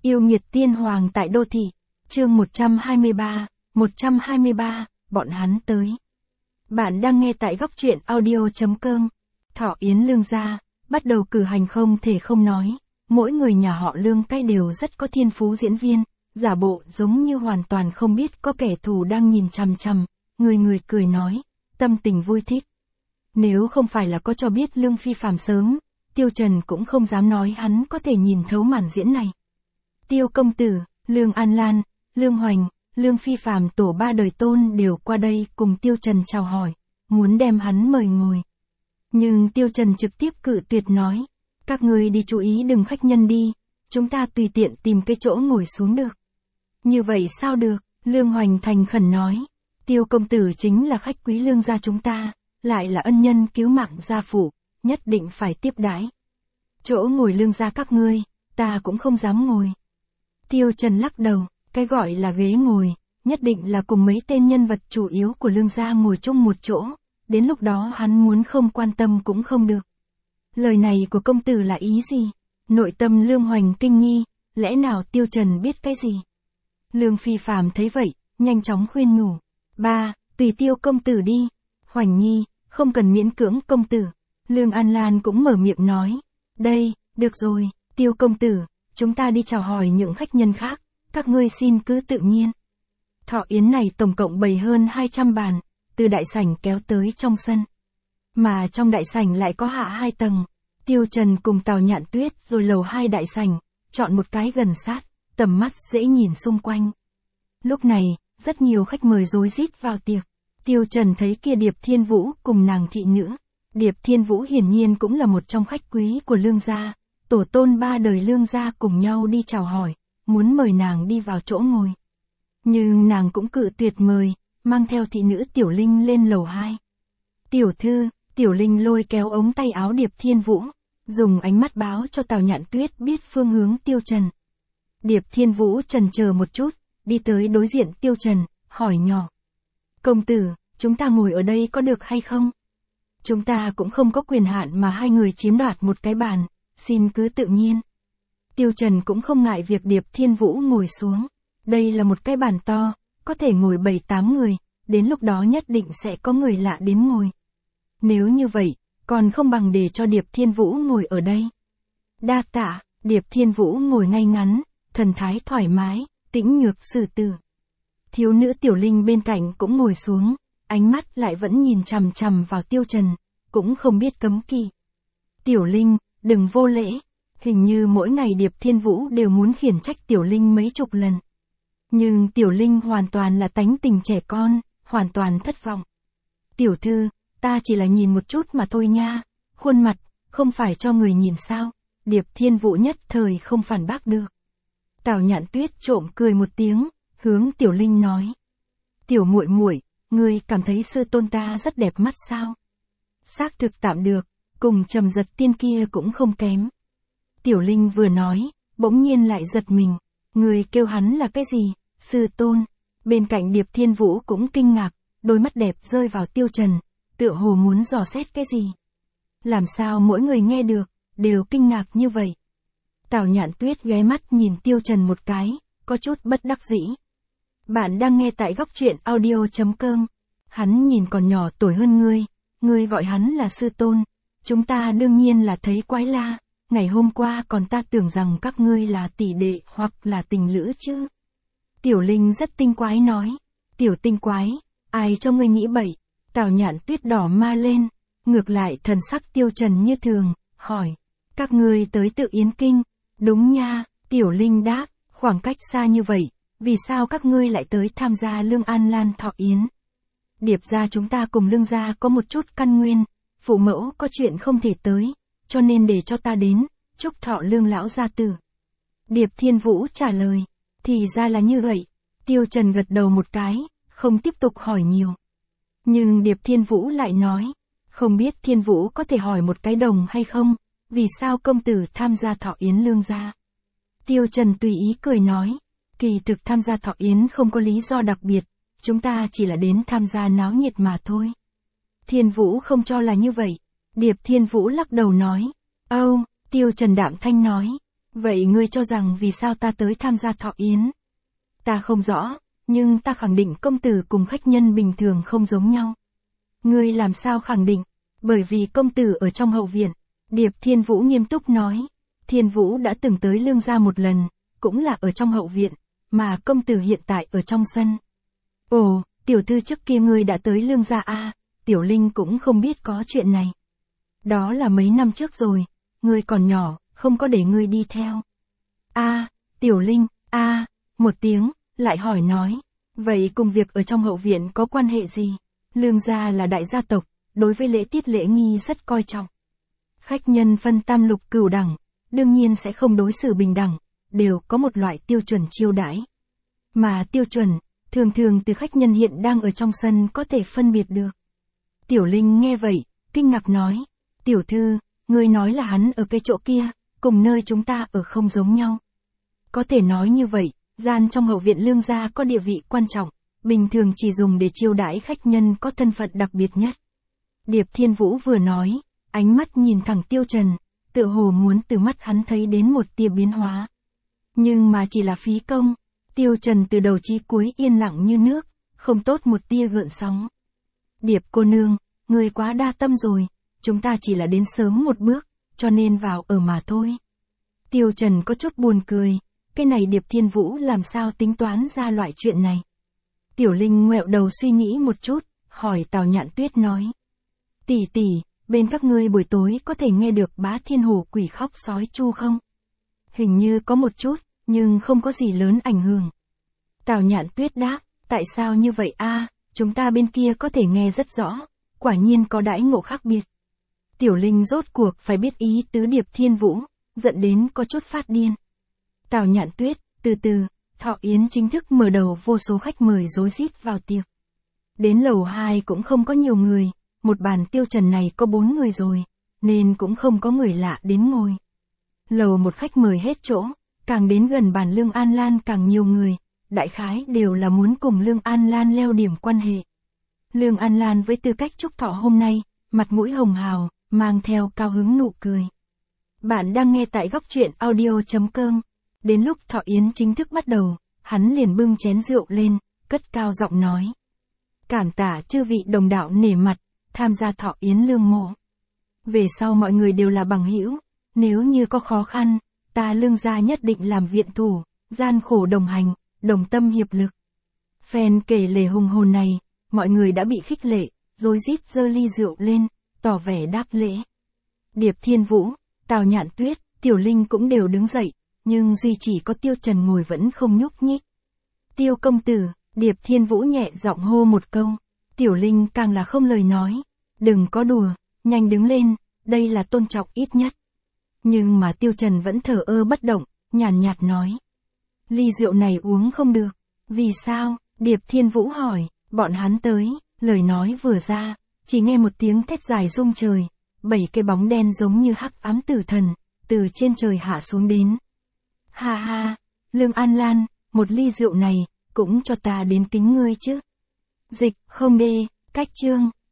Yêu nghiệt tiên hoàng tại đô thị. Chương 123, bọn hắn tới. Bạn đang nghe tại góc truyện audio.com. Thọ Yến Lương gia, bắt đầu cử hành không thể không nói. Mỗi người nhà họ Lương cái đều rất có thiên phú diễn viên, giả bộ giống như hoàn toàn không biết có kẻ thù đang nhìn chằm chằm, người người cười nói, tâm tình vui thích. Nếu không phải là có cho biết Lương phi phàm sớm, Tiêu Trần cũng không dám nói hắn có thể nhìn thấu màn diễn này. Tiêu công tử, Lương An Lan, Lương Hoành, Lương phi phàm tổ ba đời tôn đều qua đây cùng Tiêu Trần chào hỏi, muốn đem hắn mời ngồi. Nhưng Tiêu Trần trực tiếp cự tuyệt nói, các ngươi đi chú ý đừng khách nhân đi, chúng ta tùy tiện tìm cái chỗ ngồi xuống được. Như vậy sao được, Lương Hoành thành khẩn nói, Tiêu công tử chính là khách quý Lương gia chúng ta, lại là ân nhân cứu mạng gia phụ, nhất định phải tiếp đãi. Chỗ ngồi Lương gia các ngươi, ta cũng không dám ngồi. Tiêu Trần lắc đầu, cái gọi là ghế ngồi, nhất định là cùng mấy tên nhân vật chủ yếu của Lương gia ngồi chung một chỗ, đến lúc đó hắn muốn không quan tâm cũng không được. Lời này của công tử là ý gì? Nội tâm Lương Hoành kinh nghi, lẽ nào Tiêu Trần biết cái gì? Lương phi phàm thấy vậy, nhanh chóng khuyên nhủ, ba, tùy Tiêu công tử đi, Hoành nhi, không cần miễn cưỡng công tử. Lương An Lan cũng mở miệng nói, đây, được rồi, Tiêu công tử, chúng ta đi chào hỏi những khách nhân khác, các ngươi xin cứ tự nhiên. Thọ yến này tổng cộng bày hơn 200 bàn, từ đại sảnh kéo tới trong sân. Mà trong đại sảnh lại có hạ 2 tầng, Tiêu Trần cùng Tào Nhạn Tuyết rồi lầu 2 đại sảnh, chọn một cái gần sát, tầm mắt dễ nhìn xung quanh. Lúc này, rất nhiều khách mời rối rít vào tiệc. Tiêu Trần thấy kia Điệp Thiên Vũ cùng nàng thị nữ. Điệp Thiên Vũ hiển nhiên cũng là một trong khách quý của Lương gia, tổ tôn ba đời Lương gia cùng nhau đi chào hỏi, muốn mời nàng đi vào chỗ ngồi. Nhưng nàng cũng cự tuyệt mời, mang theo thị nữ Tiểu Linh lên lầu 2. Tiểu thư, Tiểu Linh lôi kéo ống tay áo Điệp Thiên Vũ, dùng ánh mắt báo cho Tào Nhạn Tuyết biết phương hướng Tiêu Trần. Điệp Thiên Vũ chần chờ một chút, đi tới đối diện Tiêu Trần, hỏi nhỏ. Công tử, chúng ta ngồi ở đây có được hay không? Chúng ta cũng không có quyền hạn mà hai người chiếm đoạt một cái bàn, xin cứ tự nhiên. Tiêu Trần cũng không ngại việc Điệp Thiên Vũ ngồi xuống. Đây là một cái bàn to, có thể ngồi 7-8 người, đến lúc đó nhất định sẽ có người lạ đến ngồi. Nếu như vậy, còn không bằng để cho Điệp Thiên Vũ ngồi ở đây. Đa tạ, Điệp Thiên Vũ ngồi ngay ngắn, thần thái thoải mái, tĩnh nhược xử tử. Thiếu nữ Tiểu Linh bên cạnh cũng ngồi xuống, ánh mắt lại vẫn nhìn chằm chằm vào Tiêu Trần, cũng không biết cấm kỵ. Tiểu Linh, đừng vô lễ, hình như mỗi ngày Điệp Thiên Vũ đều muốn khiển trách Tiểu Linh mấy chục lần. Nhưng Tiểu Linh hoàn toàn là tánh tình trẻ con, hoàn toàn thất vọng. Tiểu thư, ta chỉ là nhìn một chút mà thôi nha, khuôn mặt, không phải cho người nhìn sao, Điệp Thiên Vũ nhất thời không phản bác được. Tào Nhạn Tuyết trộm cười một tiếng, hướng Tiểu Linh nói. Tiểu muội muội, ngươi cảm thấy sư tôn ta rất đẹp mắt sao? Xác thực tạm được, cùng Trầm Giật Tiên kia cũng không kém. Tiểu Linh vừa nói, bỗng nhiên lại giật mình, người kêu hắn là cái gì, sư tôn? Bên cạnh Điệp Thiên Vũ cũng kinh ngạc, đôi mắt đẹp rơi vào Tiêu Trần, tựa hồ muốn dò xét cái gì. Làm sao mỗi người nghe được, đều kinh ngạc như vậy? Tào Nhạn Tuyết ghé mắt nhìn Tiêu Trần một cái, có chút bất đắc dĩ. Bạn đang nghe tại góc truyện audio.com. Hắn nhìn còn nhỏ tuổi hơn ngươi gọi hắn là sư tôn, chúng ta đương nhiên là thấy quái la, ngày hôm qua còn ta tưởng rằng các ngươi là tỷ đệ hoặc là tình lữ chứ. Tiểu Linh rất tinh quái nói, tiểu tinh quái, ai cho ngươi nghĩ bậy? Tào Nhạn Tuyết đỏ ma lên, ngược lại thần sắc Tiêu Trần như thường, hỏi, các ngươi tới Tự Yến Kinh? Đúng nha, Tiểu Linh đáp, khoảng cách xa như vậy, vì sao các ngươi lại tới tham gia Lương An Lan thọ yến? Điệp gia chúng ta cùng Lương gia có một chút căn nguyên, phụ mẫu có chuyện không thể tới, cho nên để cho ta đến, chúc thọ Lương lão gia tử. Điệp Thiên Vũ trả lời, thì ra là như vậy. Tiêu Trần gật đầu một cái, không tiếp tục hỏi nhiều. Nhưng Điệp Thiên Vũ lại nói, không biết Thiên Vũ có thể hỏi một cái đồng hay không, vì sao công tử tham gia thọ yến Lương gia? Tiêu Trần tùy ý cười nói, kỳ thực tham gia thọ yến không có lý do đặc biệt, chúng ta chỉ là đến tham gia náo nhiệt mà thôi. Thiên Vũ không cho là như vậy. Điệp Thiên Vũ lắc đầu nói, Tiêu Trần đạm thanh nói, Vậy ngươi cho rằng vì sao ta tới tham gia thọ yến? Ta không rõ, nhưng ta khẳng định công tử cùng khách nhân bình thường không giống nhau. Ngươi làm sao khẳng định? Bởi vì công tử ở trong hậu viện. Điệp Thiên Vũ nghiêm túc nói. Thiên Vũ đã từng tới Lương gia một lần, cũng là ở trong hậu viện, mà công tử hiện tại ở trong sân. Ồ, tiểu thư trước kia ngươi đã tới Lương gia à, Tiểu Linh cũng không biết có chuyện này. Đó là mấy năm trước rồi, ngươi còn nhỏ, không có để ngươi đi theo. Tiểu Linh, một tiếng, lại hỏi nói. Vậy cùng việc ở trong hậu viện có quan hệ gì? Lương gia là đại gia tộc, đối với lễ tiết lễ nghi rất coi trọng. Khách nhân phân tam lục cửu đẳng, đương nhiên sẽ không đối xử bình đẳng, đều có một loại tiêu chuẩn chiêu đãi. Mà tiêu chuẩn, thường thường từ khách nhân hiện đang ở trong sân có thể phân biệt được. Tiểu Linh nghe vậy, kinh ngạc nói. Tiểu thư, ngươi nói là hắn ở cái chỗ kia, cùng nơi chúng ta ở không giống nhau. Có thể nói như vậy, gian trong hậu viện Lương gia có địa vị quan trọng, bình thường chỉ dùng để chiêu đãi khách nhân có thân phận đặc biệt nhất. Điệp Thiên Vũ vừa nói, ánh mắt nhìn thẳng Tiêu Trần, tựa hồ muốn từ mắt hắn thấy đến một tia biến hóa. Nhưng mà chỉ là phí công, Tiêu Trần từ đầu chí cuối yên lặng như nước, không tốt một tia gợn sóng. Điệp cô nương, người quá đa tâm rồi, chúng ta chỉ là đến sớm một bước, cho nên vào ở mà thôi. Tiêu Trần có chút buồn cười, cái này Điệp Thiên Vũ làm sao tính toán ra loại chuyện này. Tiểu Linh ngoẹo đầu suy nghĩ một chút, hỏi Tào Nhạn Tuyết nói. Tỷ tỷ, bên các ngươi buổi tối có thể nghe được Bá Thiên Hổ quỷ khóc sói chu không? Hình như có một chút, nhưng không có gì lớn ảnh hưởng. Tào Nhạn Tuyết đáp, tại sao như vậy a? Chúng ta bên kia có thể nghe rất rõ, quả nhiên có đãi ngộ khác biệt. Tiểu Linh rốt cuộc phải biết ý tứ Điệp Thiên Vũ, giận đến có chút phát điên. Tào Nhạn Tuyết, từ từ, thọ yến chính thức mở đầu, vô số khách mời rối rít vào tiệc. Đến lầu 2 cũng không có nhiều người, một bàn Tiêu Trần này có 4 người rồi, nên cũng không có người lạ đến ngồi. Lầu 1 khách mời hết chỗ, càng đến gần bàn Lương An Lan càng nhiều người, đại khái đều là muốn cùng Lương An Lan leo điểm quan hệ. Lương An Lan với tư cách chúc thọ hôm nay, mặt mũi hồng hào, mang theo cao hứng nụ cười. Bạn đang nghe tại góc truyện audio.com. Đến lúc thọ yến chính thức bắt đầu, hắn liền bưng chén rượu lên, cất cao giọng nói. Cảm tạ chư vị đồng đạo nể mặt, tham gia thọ yến Lương mộ. Về sau mọi người đều là bằng hữu, nếu như có khó khăn, ta Lương gia nhất định làm viện thủ, gian khổ đồng hành, đồng tâm hiệp lực. Phen kể lể hùng hồn này, mọi người đã bị khích lệ, rối rít giơ ly rượu lên, tỏ vẻ đáp lễ. Điệp Thiên Vũ, Tào Nhạn Tuyết, Tiểu Linh cũng đều đứng dậy, nhưng duy chỉ có Tiêu Trần ngồi vẫn không nhúc nhích. Tiêu công tử, Điệp Thiên Vũ nhẹ giọng hô một câu. Tiểu Linh càng là không lời nói. Đừng có đùa, nhanh đứng lên, đây là tôn trọng ít nhất. Nhưng mà Tiêu Trần vẫn thờ ơ bất động, nhàn nhạt nói. Ly rượu này uống không được. Vì sao? Điệp Thiên Vũ hỏi. Bọn hắn tới, lời nói vừa ra, chỉ nghe một tiếng thét dài rung trời. 7 cái bóng đen giống như hắc ám tử thần, từ trên trời hạ xuống đến. Ha ha, Lương An Lan, một ly rượu này, cũng cho ta đến kính ngươi chứ. Dịch, không đê, cách chương.